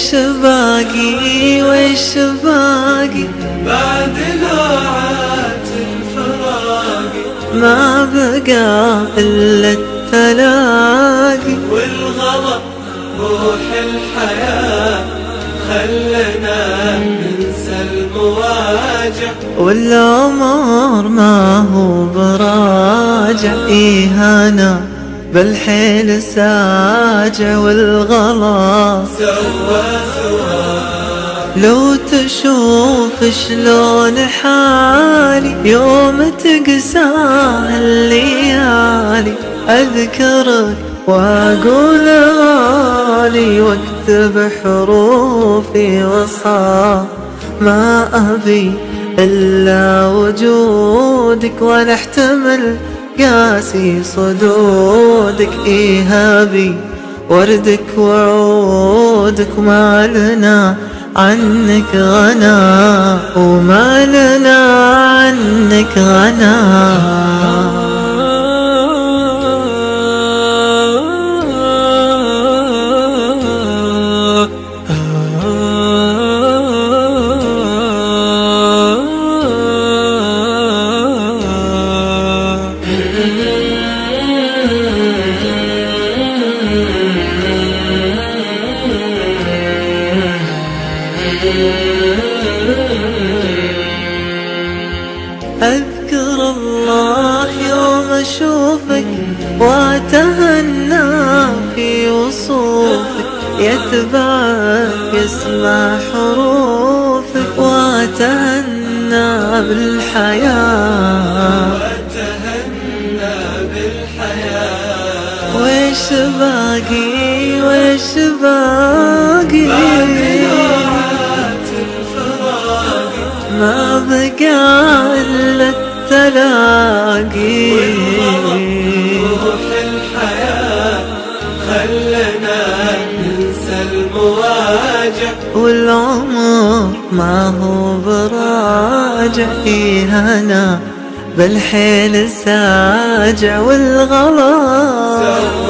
ويش باقي ويش باقي بعد لوعات الفراق؟ ما بقى إلا التلاقي والغلا روح الحياة خلنا ننسى المواجع، والعمر ما هو براجع. إيهانا بالحيل ساجع والغلا سوا لو تشوف شلون حالي يوم تقساها الليالي. أذكرك وأقول غالي واكتب حروفي وصال. ما أبي إلا وجودك ولا احتمل قاسي صدودك. إيهابي وردك وعودك ما لنا عنك غنى وما لنا عنك غنى. أذكر الله يوم أشوفك وأتهنى في وصوفك. يتبعك يسمع حروفك وأتهنى بالحياة. ويش باقي ويش باقي ما بقى إلا التلاقي. روح الحياة خلنا ننسى المواجع، والعمر ما هو براجع. إيهانا بالحيل ساجع والغلا